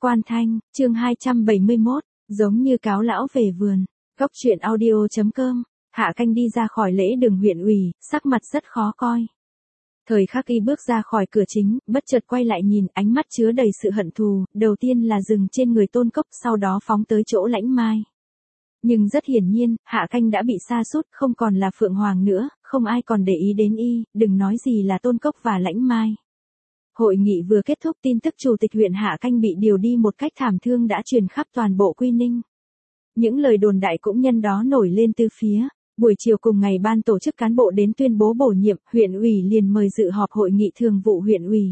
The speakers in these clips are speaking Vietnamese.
Quan Thanh, chương 271, giống như cáo lão về vườn. Cốc truyện audio.com. Hạ Canh đi ra khỏi lễ đường huyện ủy, sắc mặt rất khó coi. Thời khắc y bước ra khỏi cửa chính, bất chợt quay lại nhìn, ánh mắt chứa đầy sự hận thù, đầu tiên là dừng trên người Tôn Cốc, sau đó phóng tới chỗ Lãnh Mai. Nhưng rất hiển nhiên, Hạ Canh đã bị sa sút, không còn là Phượng Hoàng nữa, không ai còn để ý đến y, đừng nói gì là Tôn Cốc và Lãnh Mai. Hội nghị vừa kết thúc, tin tức chủ tịch huyện Hạ Canh bị điều đi một cách thảm thương đã truyền khắp toàn bộ Quy Ninh. Những lời đồn đại cũng nhân đó nổi lên từ phía. Buổi chiều cùng ngày, ban tổ chức cán bộ đến tuyên bố bổ nhiệm, huyện ủy liền mời dự họp hội nghị thường vụ huyện ủy.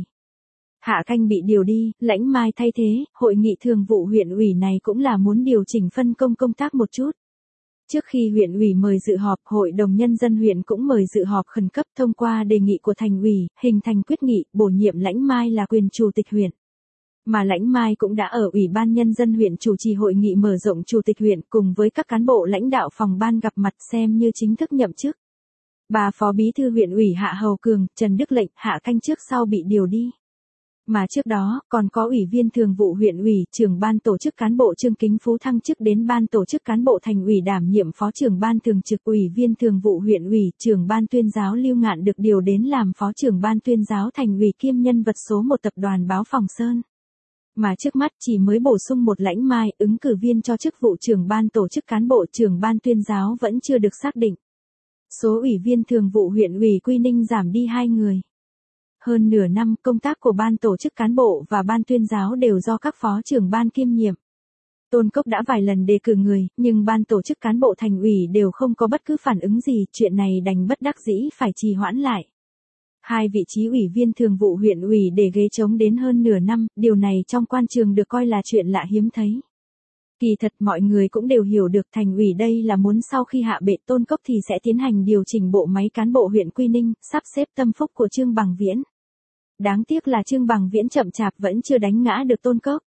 Hạ Canh bị điều đi, Lãnh Mai thay thế, hội nghị thường vụ huyện ủy này cũng là muốn điều chỉnh phân công công tác một chút. Trước khi huyện ủy mời dự họp, Hội đồng Nhân dân huyện cũng mời dự họp khẩn cấp thông qua đề nghị của thành ủy, hình thành quyết nghị, bổ nhiệm Lãnh Mai là quyền chủ tịch huyện. Mà Lãnh Mai cũng đã ở Ủy ban Nhân dân huyện chủ trì hội nghị mở rộng chủ tịch huyện cùng với các cán bộ lãnh đạo phòng ban gặp mặt xem như chính thức nhậm chức. Bà Phó Bí thư huyện ủy Hạ Hầu Cường, Trần Đức Lệnh, Hạ Canh trước sau bị điều đi. Mà trước đó, còn có Ủy viên thường vụ huyện ủy, trưởng ban tổ chức cán bộ Trương Kính Phú thăng chức đến ban tổ chức cán bộ thành ủy đảm nhiệm phó trưởng ban thường trực. Ủy viên thường vụ huyện ủy, trưởng ban tuyên giáo Lưu Ngạn được điều đến làm phó trưởng ban tuyên giáo thành ủy kiêm nhân vật số 1 tập đoàn Báo Phòng Sơn. Mà trước mắt chỉ mới bổ sung một Lãnh Mai, ứng cử viên cho chức vụ trưởng ban tổ chức cán bộ trưởng ban tuyên giáo vẫn chưa được xác định. Số ủy viên thường vụ huyện ủy Quy Ninh giảm đi 2 người. Hơn nửa năm, công tác của ban tổ chức cán bộ và ban tuyên giáo đều do các phó trưởng ban kiêm nhiệm. Tôn Cốc đã vài lần đề cử người, nhưng ban tổ chức cán bộ thành ủy đều không có bất cứ phản ứng gì, chuyện này đành bất đắc dĩ phải trì hoãn lại. 2 vị trí ủy viên thường vụ huyện ủy để ghế trống đến hơn nửa năm, điều này trong quan trường được coi là chuyện lạ hiếm thấy. Kỳ thật mọi người cũng đều hiểu được thành ủy đây là muốn sau khi hạ bệ Tôn Cốc thì sẽ tiến hành điều chỉnh bộ máy cán bộ huyện Quy Ninh, sắp xếp tâm phúc của Trương Bằng Viễn. Đáng tiếc là Trương Bằng Viễn chậm chạp vẫn chưa đánh ngã được Tôn Cốc.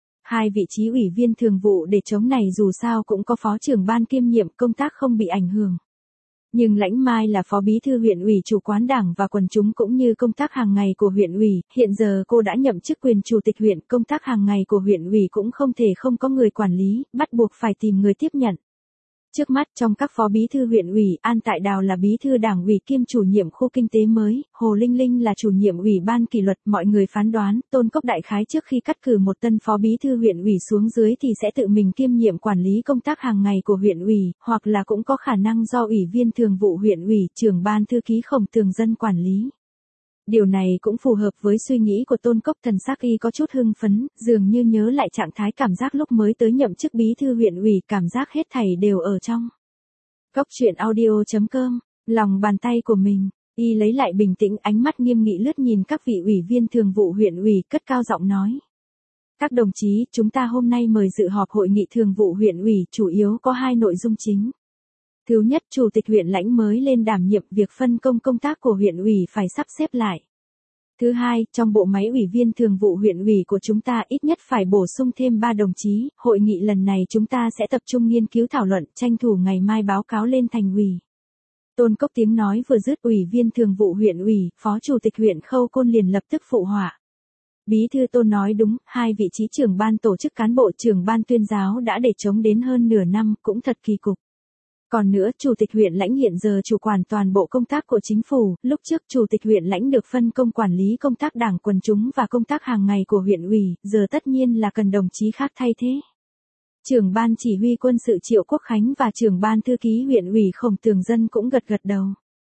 2 vị trí ủy viên thường vụ để trống này dù sao cũng có phó trưởng ban kiêm nhiệm, công tác không bị ảnh hưởng. Nhưng Lãnh Mai là phó bí thư huyện ủy, chủ quán đảng và quần chúng cũng như công tác hàng ngày của huyện ủy, hiện giờ cô đã nhậm chức quyền chủ tịch huyện, công tác hàng ngày của huyện ủy cũng không thể không có người quản lý, bắt buộc phải tìm người tiếp nhận. Trước mắt trong các phó bí thư huyện ủy, An Tại Đào là bí thư đảng ủy kiêm chủ nhiệm khu kinh tế mới, Hồ Linh Linh là chủ nhiệm ủy ban kỷ luật. Mọi người phán đoán, Tôn Cốc đại khái trước khi cắt cử một tân phó bí thư huyện ủy xuống dưới thì sẽ tự mình kiêm nhiệm quản lý công tác hàng ngày của huyện ủy, hoặc là cũng có khả năng do ủy viên thường vụ huyện ủy, trưởng ban thư ký Khổng Tường Dân quản lý. Điều này cũng phù hợp với suy nghĩ của Tôn Cốc, thần sắc y có chút hưng phấn, dường như nhớ lại trạng thái cảm giác lúc mới tới nhậm chức bí thư huyện ủy, cảm giác hết thảy đều ở trong Cốc truyện audio.com, lòng bàn tay của mình. Y lấy lại bình tĩnh, ánh mắt nghiêm nghị lướt nhìn các vị ủy viên thường vụ huyện ủy, cất cao giọng nói: Các đồng chí, chúng ta hôm nay mời dự họp hội nghị thường vụ huyện ủy, chủ yếu có 2 nội dung chính. Thứ nhất, chủ tịch huyện Lãnh mới lên đảm nhiệm, việc phân công công tác của huyện ủy phải sắp xếp lại. Thứ hai, trong bộ máy ủy viên thường vụ huyện ủy của chúng ta ít nhất phải bổ sung thêm 3 đồng chí, hội nghị lần này chúng ta sẽ tập trung nghiên cứu thảo luận, tranh thủ ngày mai báo cáo lên thành ủy. Tôn Cốc tiếng nói vừa dứt, ủy viên thường vụ huyện ủy, phó chủ tịch huyện Khâu Côn liền lập tức phụ họa. Bí thư Tôn nói đúng, 2 vị trí trưởng ban tổ chức cán bộ, trưởng ban tuyên giáo đã để trống đến hơn nửa năm, cũng thật kỳ cục. Còn nữa, chủ tịch huyện Lãnh hiện giờ chủ quản toàn bộ công tác của chính phủ, lúc trước chủ tịch huyện Lãnh được phân công quản lý công tác đảng quần chúng và công tác hàng ngày của huyện ủy, giờ tất nhiên là cần đồng chí khác thay thế. Trưởng ban chỉ huy quân sự Triệu Quốc Khánh và trưởng ban thư ký huyện ủy Khổng Tường Dân cũng gật gật đầu.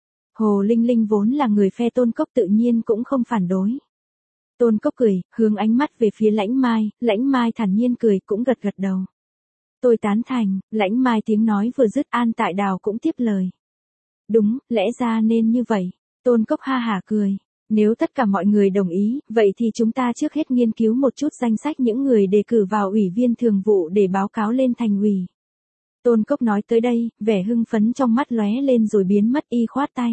Hồ Linh Linh vốn là người phe Tôn Cốc tự nhiên cũng không phản đối. Tôn Cốc cười, hướng ánh mắt về phía Lãnh Mai thản nhiên cười cũng gật gật đầu. Tôi tán thành. Lãnh Mai tiếng nói vừa dứt, An Tại Đào cũng tiếp lời. Đúng, lẽ ra nên như vậy. Tôn Cốc ha hả cười. Nếu tất cả mọi người đồng ý, vậy thì chúng ta trước hết nghiên cứu một chút danh sách những người đề cử vào ủy viên thường vụ để báo cáo lên thành ủy. Tôn Cốc nói tới đây, vẻ hưng phấn trong mắt lóe lên rồi biến mất, y khoát tay.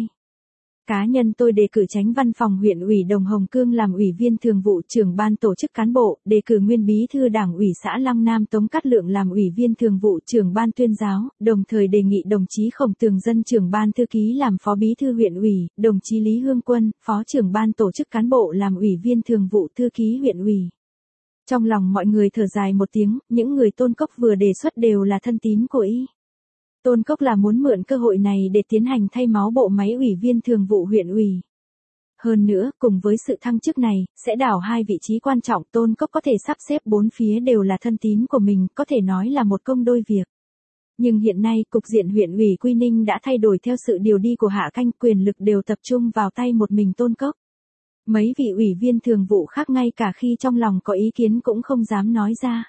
Cá nhân tôi đề cử Chánh văn phòng huyện ủy Đồng Hồng Cương làm ủy viên thường vụ, trưởng ban tổ chức cán bộ, đề cử nguyên bí thư đảng ủy xã Lăng Nam Tống Cát Lượng làm ủy viên thường vụ, trưởng ban tuyên giáo, đồng thời đề nghị đồng chí Khổng Tường Dân trưởng ban thư ký làm phó bí thư huyện ủy, đồng chí Lý Hương Quân, phó trưởng ban tổ chức cán bộ làm ủy viên thường vụ thư ký huyện ủy. Trong lòng mọi người thở dài một tiếng, những người Tôn Cốc vừa đề xuất đều là thân tín của y. Tôn Cốc là muốn mượn cơ hội này để tiến hành thay máu bộ máy ủy viên thường vụ huyện ủy. Hơn nữa, cùng với sự thăng chức này, sẽ đảo hai vị trí quan trọng, Tôn Cốc có thể sắp xếp bốn phía đều là thân tín của mình, có thể nói là một công đôi việc. Nhưng hiện nay, cục diện huyện ủy Quy Ninh đã thay đổi theo sự điều đi của Hạ Canh, quyền lực đều tập trung vào tay một mình Tôn Cốc. Mấy vị ủy viên thường vụ khác ngay cả khi trong lòng có ý kiến cũng không dám nói ra.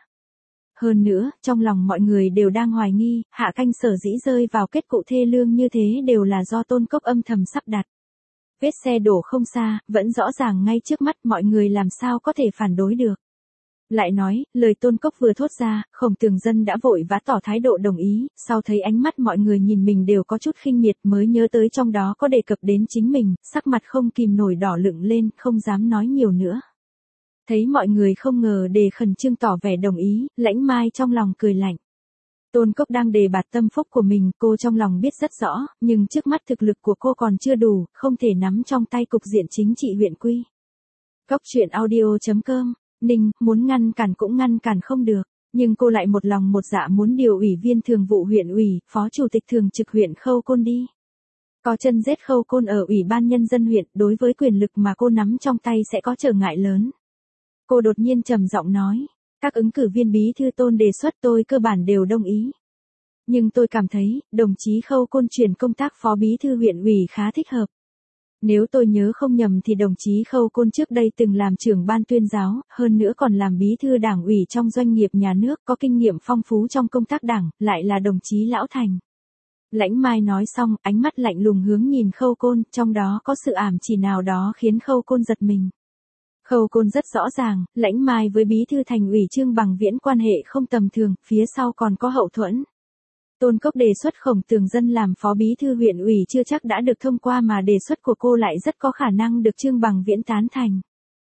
Hơn nữa, trong lòng mọi người đều đang hoài nghi, Hạ Canh sở dĩ rơi vào kết cục thê lương như thế đều là do Tôn Cốc âm thầm sắp đặt. Vết xe đổ không xa, vẫn rõ ràng ngay trước mắt, mọi người làm sao có thể phản đối được. Lại nói, lời Tôn Cốc vừa thốt ra, Khổng Tường Dân đã vội vã tỏ thái độ đồng ý, sau thấy ánh mắt mọi người nhìn mình đều có chút khinh miệt mới nhớ tới trong đó có đề cập đến chính mình, sắc mặt không kìm nổi đỏ lựng lên, không dám nói nhiều nữa. Thấy mọi người không ngờ đề khẩn trương tỏ vẻ đồng ý, Lãnh Mai trong lòng cười lạnh. Tôn Cốc đang đề bạt tâm phúc của mình, cô trong lòng biết rất rõ, nhưng trước mắt thực lực của cô còn chưa đủ, không thể nắm trong tay cục diện chính trị huyện Quy. Cốc truyện audio.com, Ninh, muốn ngăn cản cũng ngăn cản không được, nhưng cô lại một lòng một dạ muốn điều ủy viên thường vụ huyện ủy, phó chủ tịch thường trực huyện Khâu Côn đi. Có chân rết Khâu Côn ở ủy ban nhân dân huyện, đối với quyền lực mà cô nắm trong tay sẽ có trở ngại lớn. Cô đột nhiên trầm giọng nói, các ứng cử viên bí thư Tôn đề xuất tôi cơ bản đều đồng ý. Nhưng tôi cảm thấy, đồng chí Khâu Côn chuyển công tác phó bí thư huyện ủy khá thích hợp. Nếu tôi nhớ không nhầm thì đồng chí Khâu Côn trước đây từng làm trưởng ban tuyên giáo, hơn nữa còn làm bí thư đảng ủy trong doanh nghiệp nhà nước, có kinh nghiệm phong phú trong công tác đảng, lại là đồng chí Lão Thành. Lãnh Mai nói xong, ánh mắt lạnh lùng hướng nhìn Khâu Côn, trong đó có sự ảm chỉ nào đó khiến Khâu Côn giật mình. Khâu Côn rất rõ ràng, Lãnh Mai với bí thư thành ủy Trương Bằng Viễn quan hệ không tầm thường, phía sau còn có hậu thuẫn. Tôn Cốc đề xuất Khổng Tường Dân làm phó bí thư huyện ủy chưa chắc đã được thông qua mà đề xuất của cô lại rất có khả năng được Trương Bằng Viễn tán thành.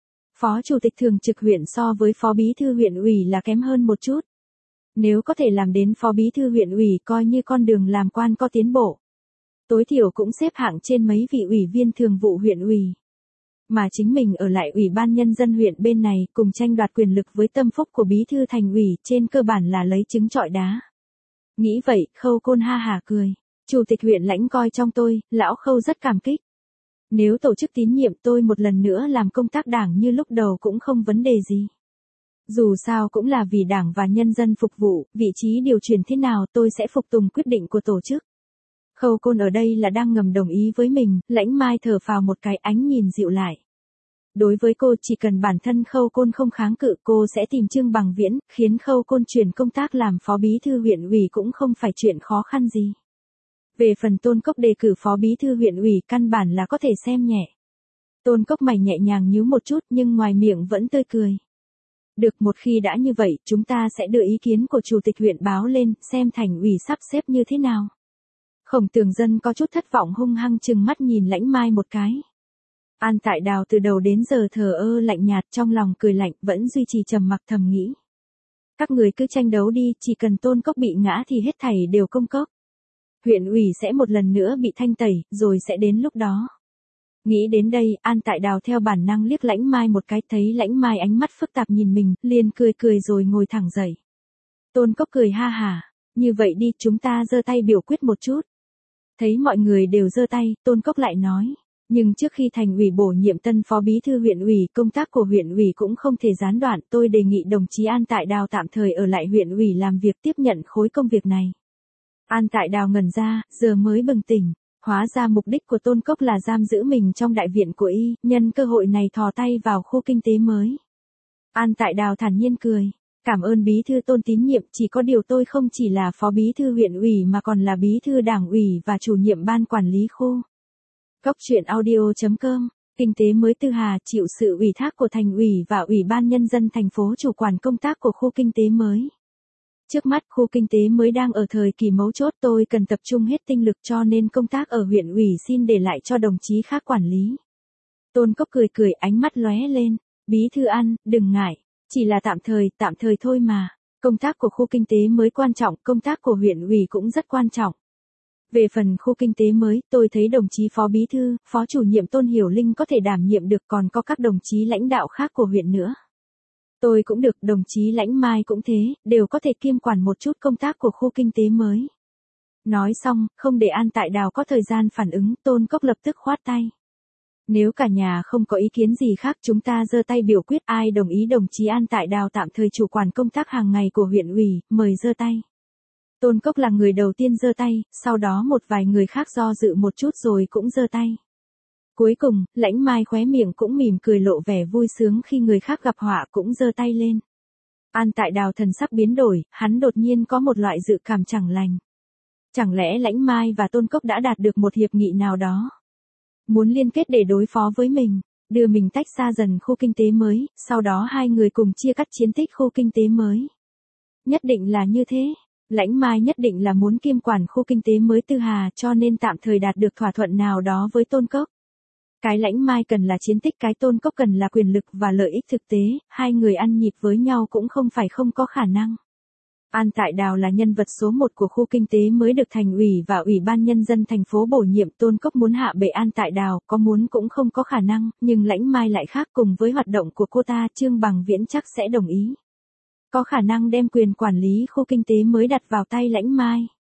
Phó chủ tịch thường trực huyện so với phó bí thư huyện ủy là kém hơn một chút. Nếu có thể làm đến phó bí thư huyện ủy coi như con đường làm quan có tiến bộ. Tối thiểu cũng xếp hạng trên mấy vị ủy viên thường vụ huyện ủy. Mà chính mình ở lại ủy ban nhân dân huyện bên này cùng tranh đoạt quyền lực với tâm phúc của bí thư thành ủy trên cơ bản là lấy trứng trọi đá. Nghĩ vậy, Khâu Côn ha hả cười. Chủ tịch huyện Lãnh coi trong tôi, lão Khâu rất cảm kích. Nếu tổ chức tín nhiệm tôi một lần nữa làm công tác đảng như lúc đầu cũng không vấn đề gì. Dù sao cũng là vì đảng và nhân dân phục vụ, vị trí điều chuyển thế nào tôi sẽ phục tùng quyết định của tổ chức. Khâu Côn ở đây là đang ngầm đồng ý với mình, Lãnh Mai thở phào một cái, ánh nhìn dịu lại. Đối với cô chỉ cần bản thân Khâu Côn không kháng cự cô sẽ tìm Trương Bằng Viễn, khiến Khâu Côn chuyển công tác làm phó bí thư huyện ủy cũng không phải chuyện khó khăn gì. Về phần Tôn Cốc đề cử phó bí thư huyện ủy căn bản là có thể xem nhẹ. Tôn Cốc mày nhẹ nhàng nhíu một chút nhưng ngoài miệng vẫn tươi cười. Được, một khi đã như vậy chúng ta sẽ đưa ý kiến của chủ tịch huyện báo lên xem thành ủy sắp xếp như thế nào. Khổng Tường Dân có chút thất vọng hung hăng chừng mắt nhìn Lãnh Mai một cái. An Tại Đào từ đầu đến giờ thờ ơ lạnh nhạt trong lòng cười lạnh vẫn duy trì trầm mặc thầm nghĩ. Các người cứ tranh đấu đi, chỉ cần Tôn Cốc bị ngã thì hết thảy đều công cốc. Huyện ủy sẽ một lần nữa bị thanh tẩy, rồi sẽ đến lúc đó. Nghĩ đến đây, An Tại Đào theo bản năng liếc Lãnh Mai một cái, thấy Lãnh Mai ánh mắt phức tạp nhìn mình, liền cười cười rồi ngồi thẳng dậy. Tôn Cốc cười ha hả, như vậy đi chúng ta giơ tay biểu quyết một chút. Thấy mọi người đều giơ tay, Tôn Cốc lại nói. Nhưng trước khi thành ủy bổ nhiệm tân phó bí thư huyện ủy, công tác của huyện ủy cũng không thể gián đoạn, tôi đề nghị đồng chí An Tại Đào tạm thời ở lại huyện ủy làm việc tiếp nhận khối công việc này. An Tại Đào ngẩn ra, giờ mới bừng tỉnh, hóa ra mục đích của Tôn Cốc là giam giữ mình trong đại viện của y, nhân cơ hội này thò tay vào khu kinh tế mới. An Tại Đào thản nhiên cười, cảm ơn bí thư Tôn tín nhiệm, chỉ có điều tôi không chỉ là phó bí thư huyện ủy mà còn là bí thư đảng ủy và chủ nhiệm ban quản lý khu. Cốc truyện audio.com, kinh tế mới Tư Hà chịu sự ủy thác của thành ủy và ủy ban nhân dân thành phố chủ quản công tác của khu kinh tế mới. Trước mắt khu kinh tế mới đang ở thời kỳ mấu chốt, tôi cần tập trung hết tinh lực cho nên công tác ở huyện ủy xin để lại cho đồng chí khác quản lý. Tôn Cốc cười cười ánh mắt lóe lên, bí thư An, đừng ngại, chỉ là tạm thời thôi mà. Công tác của khu kinh tế mới quan trọng, công tác của huyện ủy cũng rất quan trọng. Về phần khu kinh tế mới, tôi thấy đồng chí phó bí thư, phó chủ nhiệm Tôn Hiểu Linh có thể đảm nhiệm được, còn có các đồng chí lãnh đạo khác của huyện nữa. Tôi cũng được, đồng chí Lãnh Mai cũng thế, đều có thể kiêm quản một chút công tác của khu kinh tế mới. Nói xong, không để An Tại Đào có thời gian phản ứng, Tôn Cốc lập tức khoát tay. Nếu cả nhà không có ý kiến gì khác chúng ta giơ tay biểu quyết, ai đồng ý đồng chí An Tại Đào tạm thời chủ quản công tác hàng ngày của huyện ủy, mời giơ tay. Tôn Cốc là người đầu tiên giơ tay, sau đó một vài người khác do dự một chút rồi cũng giơ tay. Cuối cùng, Lãnh Mai khóe miệng cũng mỉm cười lộ vẻ vui sướng khi người khác gặp họa cũng giơ tay lên. An Tại Đào thần sắc biến đổi, hắn đột nhiên có một loại dự cảm chẳng lành. Chẳng lẽ Lãnh Mai và Tôn Cốc đã đạt được một hiệp nghị nào đó? Muốn liên kết để đối phó với mình, đưa mình tách xa dần khu kinh tế mới, sau đó hai người cùng chia cắt chiến tích khu kinh tế mới. Nhất định là như thế. Lãnh Mai nhất định là muốn kiêm quản khu kinh tế mới Tư Hà cho nên tạm thời đạt được thỏa thuận nào đó với Tôn Cốc. Cái Lãnh Mai cần là chiến tích, cái Tôn Cốc cần là quyền lực và lợi ích thực tế, hai người ăn nhịp với nhau cũng không phải không có khả năng. An Tại Đào là nhân vật số 1 của khu kinh tế mới được thành ủy và ủy ban nhân dân thành phố bổ nhiệm, Tôn Cốc muốn hạ bệ An Tại Đào, có muốn cũng không có khả năng, nhưng Lãnh Mai lại khác, cùng với hoạt động của cô ta, Trương Bằng Viễn chắc sẽ đồng ý. Có khả năng đem quyền quản lý khu kinh tế mới đặt vào tay Lãnh Mai.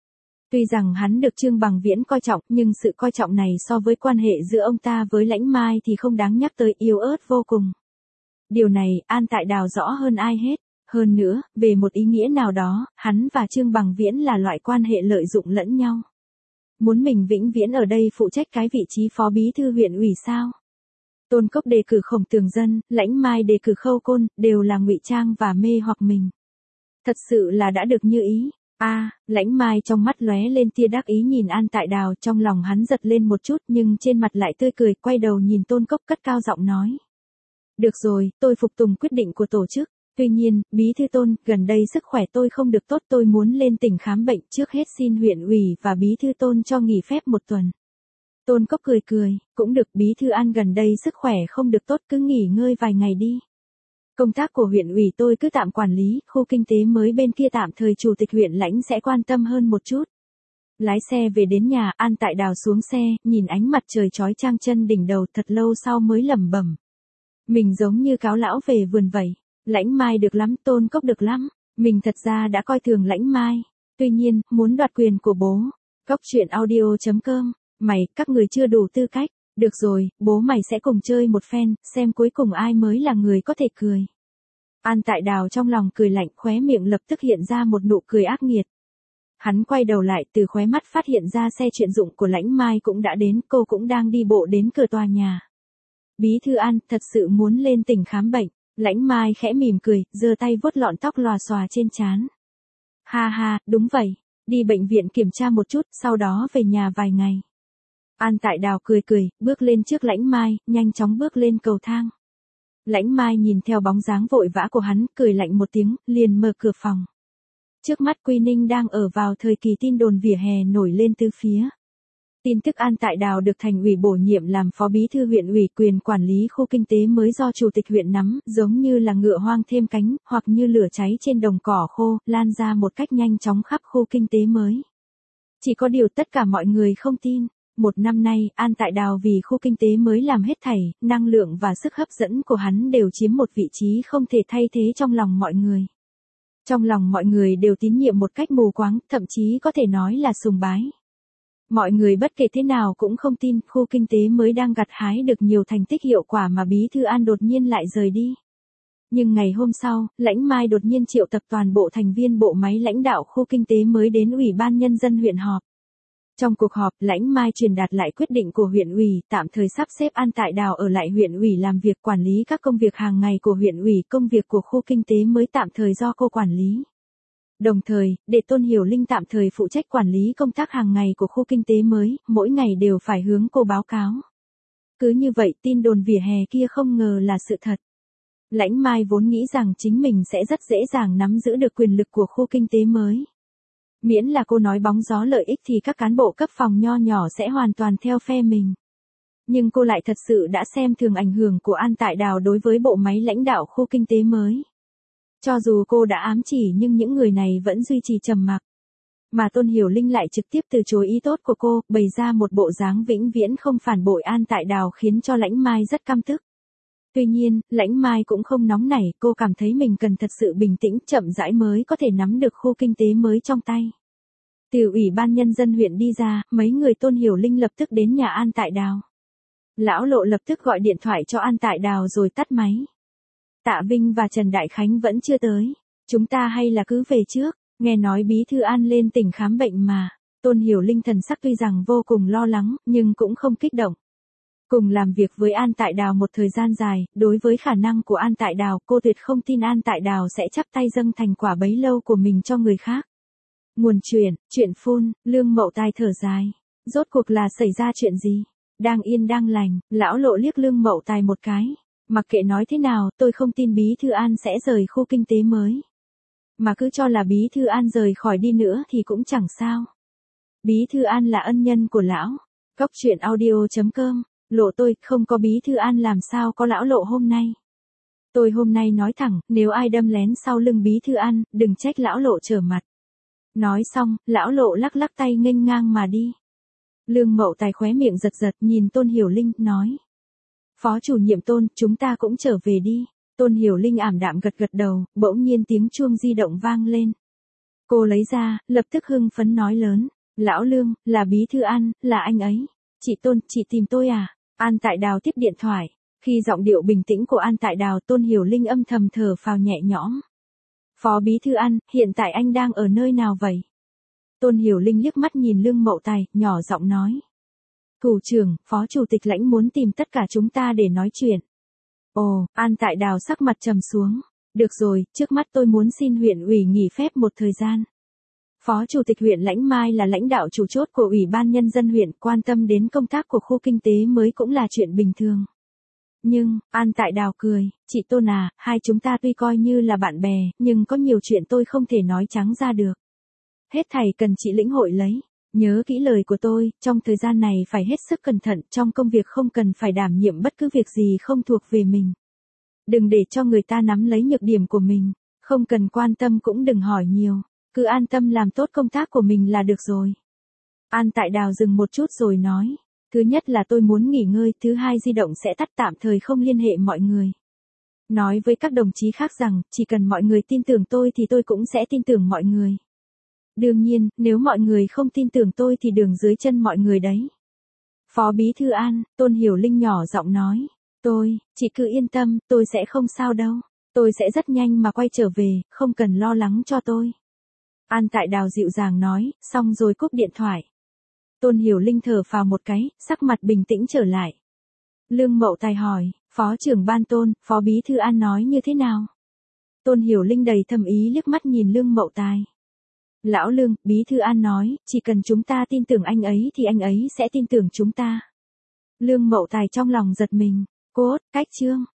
Tuy rằng hắn được Trương Bằng Viễn coi trọng, nhưng sự coi trọng này so với quan hệ giữa ông ta với Lãnh Mai thì không đáng nhắc tới, yếu ớt vô cùng. Điều này, An Tại Đào rõ hơn ai hết. Hơn nữa, về một ý nghĩa nào đó, hắn và Trương Bằng Viễn là loại quan hệ lợi dụng lẫn nhau. Muốn mình vĩnh viễn ở đây phụ trách cái vị trí phó bí thư huyện ủy sao? Tôn Cốc đề cử Khổng Tường Dân, Lãnh Mai đề cử Khâu Côn, đều là ngụy trang và mê hoặc mình. Thật sự là đã được như ý. Lãnh Mai trong mắt lóe lên tia đắc ý nhìn An Tại Đào, trong lòng hắn giật lên một chút nhưng trên mặt lại tươi cười, quay đầu nhìn Tôn Cốc cất cao giọng nói. Được rồi, tôi phục tùng quyết định của tổ chức. Tuy nhiên, bí thư Tôn, gần đây sức khỏe tôi không được tốt, tôi muốn lên tỉnh khám bệnh, trước hết xin huyện ủy và bí thư Tôn cho nghỉ phép một tuần. Tôn Cốc cười cười, cũng được, bí thư An gần đây sức khỏe không được tốt, cứ nghỉ ngơi vài ngày đi. Công tác của huyện ủy tôi cứ tạm quản lý, khu kinh tế mới bên kia tạm thời chủ tịch huyện Lãnh sẽ quan tâm hơn một chút. Lái xe về đến nhà, An Tại Đào xuống xe, nhìn ánh mặt trời chói chang chân đỉnh đầu, thật lâu sau mới lẩm bẩm. Mình giống như cáo lão về vườn vậy. Lãnh Mai được lắm, Tôn Cốc được lắm. Mình thật ra đã coi thường Lãnh Mai. Tuy nhiên, muốn đoạt quyền của bố. Cốc truyện audio.com. Mày, các người chưa đủ tư cách. Được rồi, bố mày sẽ cùng chơi một phen, xem cuối cùng ai mới là người có thể cười. An Tại Đào trong lòng cười lạnh, khóe miệng lập tức hiện ra một nụ cười ác nghiệt. Hắn quay đầu lại, từ khóe mắt phát hiện ra xe chuyên dụng của Lãnh Mai cũng đã đến, cô cũng đang đi bộ đến cửa tòa nhà. Bí thư An, thật sự muốn lên tỉnh khám bệnh. Lãnh Mai khẽ mỉm cười, giơ tay vuốt lọn tóc lòa xòa trên trán. Ha ha, đúng vậy, đi bệnh viện kiểm tra một chút, sau đó về nhà vài ngày. An Tại Đào cười cười, bước lên trước Lãnh Mai, nhanh chóng bước lên cầu thang. Lãnh Mai nhìn theo bóng dáng vội vã của hắn, cười lạnh một tiếng, liền mở cửa phòng. Trước mắt Quy Ninh đang ở vào thời kỳ tin đồn vỉa hè nổi lên tứ phía. Tin tức An Tại Đào được thành ủy bổ nhiệm làm phó bí thư huyện ủy, quyền quản lý khu kinh tế mới do chủ tịch huyện nắm, giống như là ngựa hoang thêm cánh, hoặc như lửa cháy trên đồng cỏ khô, lan ra một cách nhanh chóng khắp khu kinh tế mới. Chỉ có điều tất cả mọi người không tin. Một năm nay, An Tại Đào vì khu kinh tế mới làm hết thảy, năng lượng và sức hấp dẫn của hắn đều chiếm một vị trí không thể thay thế trong lòng mọi người. Trong lòng mọi người đều tín nhiệm một cách mù quáng, thậm chí có thể nói là sùng bái. Mọi người bất kể thế nào cũng không tin khu kinh tế mới đang gặt hái được nhiều thành tích hiệu quả mà bí thư An đột nhiên lại rời đi. Nhưng ngày hôm sau, Lãnh Mai đột nhiên triệu tập toàn bộ thành viên bộ máy lãnh đạo khu kinh tế mới đến ủy ban nhân dân huyện họp. Trong cuộc họp, Lãnh Mai truyền đạt lại quyết định của huyện ủy, tạm thời sắp xếp An Tại Đào ở lại huyện ủy làm việc quản lý các công việc hàng ngày của huyện ủy, công việc của khu kinh tế mới tạm thời do cô quản lý. Đồng thời, để Tôn Hiểu Linh tạm thời phụ trách quản lý công tác hàng ngày của khu kinh tế mới, mỗi ngày đều phải hướng cô báo cáo. Cứ như vậy, tin đồn vỉa hè kia không ngờ là sự thật. Lãnh Mai vốn nghĩ rằng chính mình sẽ rất dễ dàng nắm giữ được quyền lực của khu kinh tế mới. Miễn là cô nói bóng gió lợi ích thì các cán bộ cấp phòng nho nhỏ sẽ hoàn toàn theo phe mình. Nhưng cô lại thật sự đã xem thường ảnh hưởng của An Tại Đào đối với bộ máy lãnh đạo khu kinh tế mới. Cho dù cô đã ám chỉ nhưng những người này vẫn duy trì trầm mặc. Mà Tôn Hiểu Linh lại trực tiếp từ chối ý tốt của cô, bày ra một bộ dáng vĩnh viễn không phản bội An Tại Đào khiến cho Lãnh Mai rất căm tức. Tuy nhiên, Lãnh Mai cũng không nóng nảy, cô cảm thấy mình cần thật sự bình tĩnh, chậm rãi mới có thể nắm được khu kinh tế mới trong tay. Từ Ủy ban Nhân dân huyện đi ra, mấy người Tôn Hiểu Linh lập tức đến nhà An Tại Đào. Lão Lộ lập tức gọi điện thoại cho An Tại Đào rồi tắt máy. Tạ Vinh và Trần Đại Khánh vẫn chưa tới. Chúng ta hay là cứ về trước, nghe nói bí thư An lên tỉnh khám bệnh mà. Tôn Hiểu Linh thần sắc tuy rằng vô cùng lo lắng, nhưng cũng không kích động. Cùng làm việc với An Tại Đào một thời gian dài, đối với khả năng của An Tại Đào, cô tuyệt không tin An Tại Đào sẽ chắp tay dâng thành quả bấy lâu của mình cho người khác. Nguồn chuyện phun, Lương Mậu Tài thở dài. Rốt cuộc là xảy ra chuyện gì? Đang yên đang lành, lão Lộ liếc Lương Mậu Tài một cái. Mặc kệ nói thế nào, tôi không tin bí thư An sẽ rời khu kinh tế mới. Mà cứ cho là bí thư An rời khỏi đi nữa thì cũng chẳng sao. Bí thư An là ân nhân của lão. Cóc truyện audio.com. Lộ tôi, không có bí thư An làm sao có lão Lộ hôm nay. Tôi hôm nay nói thẳng, nếu ai đâm lén sau lưng bí thư An, đừng trách lão Lộ trở mặt. Nói xong, lão Lộ lắc lắc tay nghênh ngang mà đi. Lương Mậu Tài khóe miệng giật giật nhìn Tôn Hiểu Linh, nói. Phó chủ nhiệm Tôn, chúng ta cũng trở về đi. Tôn Hiểu Linh ảm đạm gật gật đầu, bỗng nhiên tiếng chuông di động vang lên. Cô lấy ra, lập tức hưng phấn nói lớn. Lão Lương, là bí thư An, là anh ấy. Chị Tôn, chị tìm tôi à? An Tại Đào tiếp điện thoại. Khi giọng điệu bình tĩnh của An Tại Đào, Tôn Hiểu Linh âm thầm thở phào nhẹ nhõm. Phó bí thư An, hiện tại anh đang ở nơi nào vậy? Tôn Hiểu Linh liếc mắt nhìn Lương Mậu Tài, nhỏ giọng nói. Thủ trưởng, phó chủ tịch Lãnh muốn tìm tất cả chúng ta để nói chuyện. Ồ, An Tại Đào sắc mặt trầm xuống. Được rồi, trước mắt tôi muốn xin huyện ủy nghỉ phép một thời gian. Phó chủ tịch huyện Lãnh Mai là lãnh đạo chủ chốt của Ủy ban Nhân dân huyện, quan tâm đến công tác của khu kinh tế mới cũng là chuyện bình thường. Nhưng, An Tại Đào cười, chị Tôn à, hai chúng ta tuy coi như là bạn bè, nhưng có nhiều chuyện tôi không thể nói trắng ra được. Hết thảy cần chị lĩnh hội lấy. Nhớ kỹ lời của tôi, trong thời gian này phải hết sức cẩn thận, trong công việc không cần phải đảm nhiệm bất cứ việc gì không thuộc về mình. Đừng để cho người ta nắm lấy nhược điểm của mình, không cần quan tâm cũng đừng hỏi nhiều, cứ an tâm làm tốt công tác của mình là được rồi. An Tại Đào dừng một chút rồi nói, thứ nhất là tôi muốn nghỉ ngơi, thứ hai di động sẽ tắt tạm thời không liên hệ mọi người. Nói với các đồng chí khác rằng, chỉ cần mọi người tin tưởng tôi thì tôi cũng sẽ tin tưởng mọi người. Đương nhiên, nếu mọi người không tin tưởng tôi thì đường dưới chân mọi người đấy. Phó bí thư An, Tôn Hiểu Linh nhỏ giọng nói. Chị cứ yên tâm, tôi sẽ không sao đâu. Tôi sẽ rất nhanh mà quay trở về, không cần lo lắng cho tôi. An Tại Đào dịu dàng nói, xong rồi cúp điện thoại. Tôn Hiểu Linh thở phào một cái, sắc mặt bình tĩnh trở lại. Lương Mậu Tài hỏi, phó trưởng ban Tôn, phó bí thư An nói như thế nào? Tôn Hiểu Linh đầy thầm ý liếc mắt nhìn Lương Mậu Tài. Lão Lương, bí thư An nói, chỉ cần chúng ta tin tưởng anh ấy thì anh ấy sẽ tin tưởng chúng ta. Lương Mậu Tài trong lòng giật mình, cốt, cách chương.